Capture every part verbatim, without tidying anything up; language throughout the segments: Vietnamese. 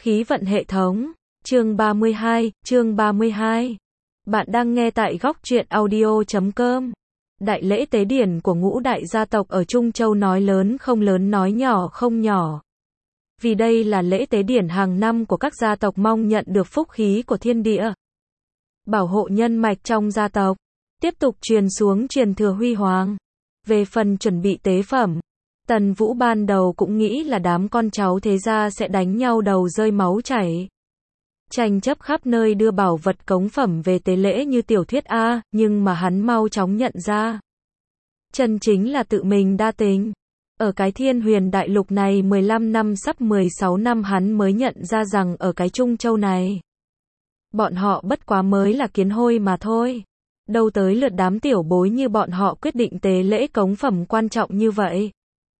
Khí vận hệ thống, chương ba mươi hai, chương ba mươi hai. Bạn đang nghe tại góc truyện audio chấm com. Đại lễ tế điển của ngũ đại gia tộc ở Trung Châu nói lớn không lớn nói nhỏ không nhỏ. Vì đây là lễ tế điển hàng năm của các gia tộc mong nhận được phúc khí của thiên địa. Bảo hộ nhân mạch trong gia tộc, tiếp tục truyền xuống truyền thừa huy hoàng. Về phần chuẩn bị tế phẩm, Tần Vũ ban đầu cũng nghĩ là đám con cháu thế gia sẽ đánh nhau đầu rơi máu chảy. Tranh chấp khắp nơi đưa bảo vật cống phẩm về tế lễ như tiểu thuyết A, nhưng mà hắn mau chóng nhận ra. Chân chính là tự mình đa tình. Ở cái thiên huyền đại lục này mười lăm năm sắp mười sáu năm hắn mới nhận ra rằng ở cái Trung Châu này, bọn họ bất quá mới là kiến hôi mà thôi. Đâu tới lượt đám tiểu bối như bọn họ quyết định tế lễ cống phẩm quan trọng như vậy.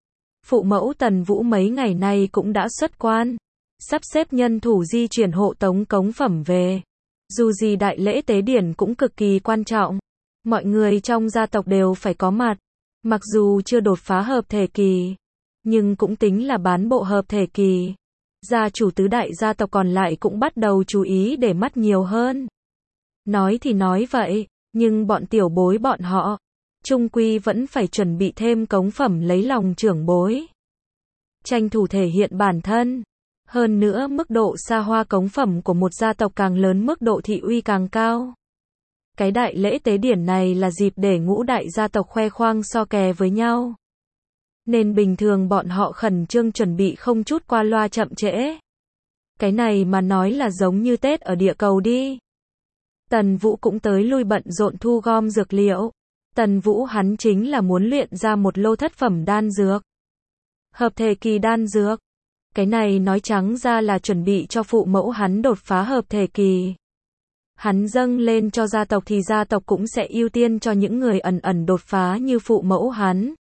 Phụ mẫu Tần Vũ mấy ngày nay cũng đã xuất quan, sắp xếp nhân thủ di chuyển hộ tống cống phẩm về. Dù gì đại lễ tế điển cũng cực kỳ quan trọng, mọi người trong gia tộc đều phải có mặt. Mặc dù chưa đột phá hợp thể kỳ, nhưng cũng tính là bán bộ hợp thể kỳ. Gia chủ tứ đại gia tộc còn lại cũng bắt đầu chú ý để mắt nhiều hơn. Nói thì nói vậy, nhưng bọn tiểu bối bọn họ chung quy vẫn phải chuẩn bị thêm cống phẩm lấy lòng trưởng bối. Tranh thủ thể hiện bản thân. Hơn nữa mức độ xa hoa cống phẩm của một gia tộc càng lớn mức độ thị uy càng cao. Cái đại lễ tế điển này là dịp để ngũ đại gia tộc khoe khoang so kè với nhau. Nên bình thường bọn họ khẩn trương chuẩn bị không chút qua loa chậm trễ. Cái này mà nói là giống như Tết ở địa cầu đi. Tần Vũ cũng tới lui bận rộn thu gom dược liệu. Tần Vũ hắn chính là muốn luyện ra một lô thất phẩm đan dược. Hợp thể kỳ đan dược. Cái này nói trắng ra là chuẩn bị cho phụ mẫu hắn đột phá hợp thể kỳ. Hắn dâng lên cho gia tộc thì gia tộc cũng sẽ ưu tiên cho những người ẩn ẩn đột phá như phụ mẫu hắn.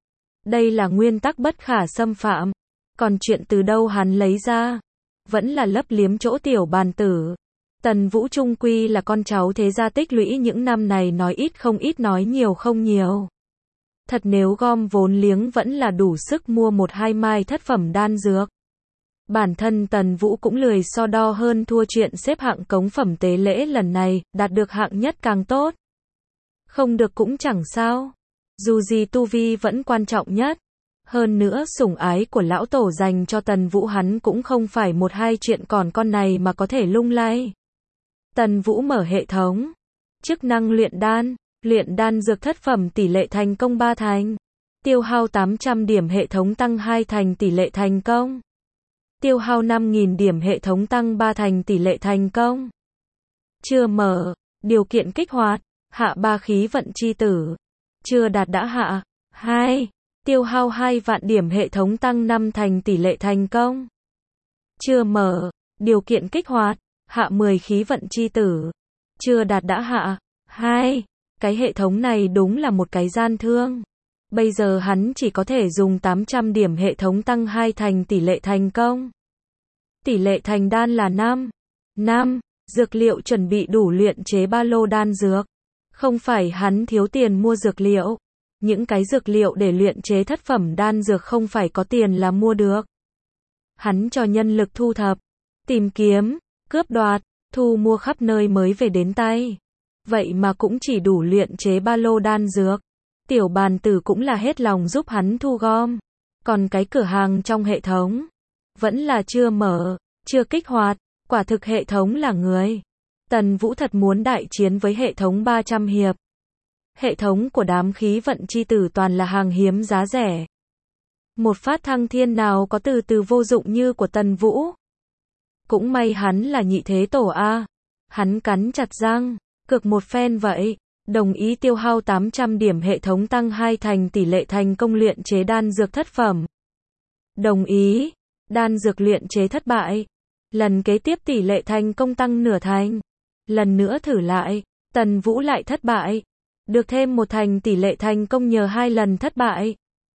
Đây là nguyên tắc bất khả xâm phạm. Còn chuyện từ đâu hắn lấy ra, vẫn là lấp liếm chỗ tiểu bàn tử. Tần Vũ trung quy là con cháu thế gia tích lũy những năm này nói ít không ít nói nhiều không nhiều. Thật nếu gom vốn liếng vẫn là đủ sức mua một hai mai thất phẩm đan dược. Bản thân Tần Vũ cũng lười so đo hơn thua chuyện xếp hạng cống phẩm tế lễ lần này, đạt được hạng nhất càng tốt. Không được cũng chẳng sao. Dù gì tu vi vẫn quan trọng nhất. Hơn nữa sủng ái của lão tổ dành cho Tần Vũ hắn cũng không phải một hai chuyện còn con này mà có thể lung lay. Tần Vũ mở hệ thống. Chức năng luyện đan. Luyện đan dược thất phẩm tỷ lệ thành công ba thành. Tiêu hao tám trăm điểm hệ thống tăng hai thành tỷ lệ thành công. Tiêu hao năm nghìn điểm hệ thống tăng ba thành tỷ lệ thành công. Chưa mở. Điều kiện kích hoạt. Hạ ba khí vận chi tử. Chưa đạt đã hạ. hai. Tiêu hao hai vạn điểm hệ thống tăng năm thành tỷ lệ thành công. Chưa mở. Điều kiện kích hoạt. Hạ mười khí vận chi tử. Chưa đạt đã hạ. hai. Cái hệ thống này đúng là một cái gian thương. Bây giờ hắn chỉ có thể dùng tám trăm điểm hệ thống tăng hai thành tỷ lệ thành công. Tỷ lệ thành đan là năm. năm. Dược liệu chuẩn bị đủ luyện chế ba lô đan dược. Không phải hắn thiếu tiền mua dược liệu. Những cái dược liệu để luyện chế thất phẩm đan dược không phải có tiền là mua được. Hắn cho nhân lực thu thập, tìm kiếm, cướp đoạt, thu mua khắp nơi mới về đến tay. Vậy mà cũng chỉ đủ luyện chế ba lô đan dược. Tiểu bàn tử cũng là hết lòng giúp hắn thu gom. Còn cái cửa hàng trong hệ thống vẫn là chưa mở, chưa kích hoạt. Quả thực hệ thống là người. Tần Vũ thật muốn đại chiến với hệ thống ba trăm hiệp. Hệ thống của đám khí vận chi tử toàn là hàng hiếm giá rẻ. Một phát thăng thiên nào có từ từ vô dụng như của Tần Vũ. Cũng may hắn là nhị thế tổ A. Hắn cắn chặt răng, cược một phen vậy. Đồng ý tiêu hao tám trăm điểm hệ thống tăng hai thành tỷ lệ thành công luyện chế đan dược thất phẩm. Đồng ý. Đan dược luyện chế thất bại. Lần kế tiếp tỷ lệ thành công tăng nửa thành. Lần nữa thử lại. Tần Vũ lại thất bại. Được thêm một thành tỷ lệ thành công nhờ hai lần thất bại.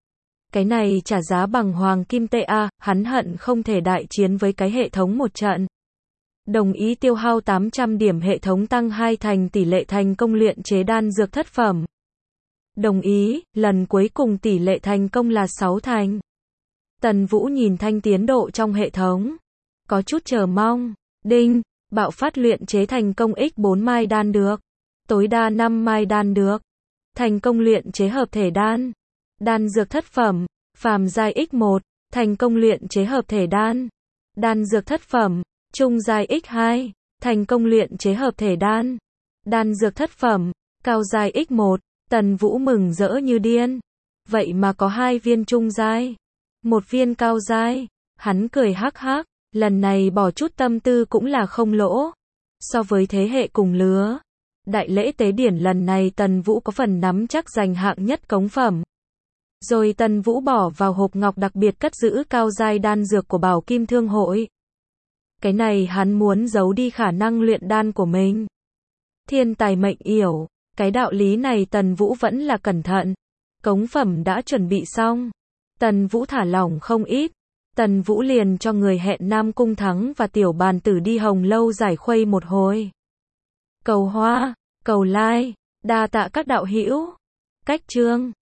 Cái này trả giá bằng hoàng kim tệ A, hắn hận không thể đại chiến với cái hệ thống một trận. Đồng ý tiêu hao tám trăm điểm hệ thống tăng hai thành tỷ lệ thành công luyện chế đan dược thất phẩm. Đồng ý, lần cuối cùng tỷ lệ thành công là sáu thành. Tần Vũ nhìn thanh tiến độ trong hệ thống. có chút chờ mong. Đinh, bạo phát luyện chế thành công x bốn mai đan được. Tối đa năm mai đan được. Thành công luyện chế hợp thể đan. Đan dược thất phẩm, phàm giai x một, thành công luyện chế hợp thể đan. Đan dược thất phẩm, trung giai x hai, thành công luyện chế hợp thể đan. Đan dược thất phẩm, cao giai x một, Tần Vũ mừng rỡ như điên. Vậy mà có hai viên trung giai, một viên cao giai. Hắn cười hắc hắc, lần này bỏ chút tâm tư cũng là không lỗ. So với thế hệ cùng lứa, đại lễ tế điển lần này Tần Vũ có phần nắm chắc giành hạng nhất cống phẩm. Rồi Tần Vũ bỏ vào hộp ngọc đặc biệt cất giữ cao giai đan dược của Bảo Kim Thương hội. Cái này hắn muốn giấu đi khả năng luyện đan của mình. Thiên tài mệnh yểu, cái đạo lý này Tần Vũ vẫn là cẩn thận. Cống phẩm đã chuẩn bị xong, Tần Vũ thả lỏng không ít. Tần Vũ liền cho người hẹn Nam Cung Thắng và Tiểu Bàn Tử đi Hồng Lâu giải khuây một hồi. Cầu hoa, cầu like, đa tạ các đạo hữu. Cách chương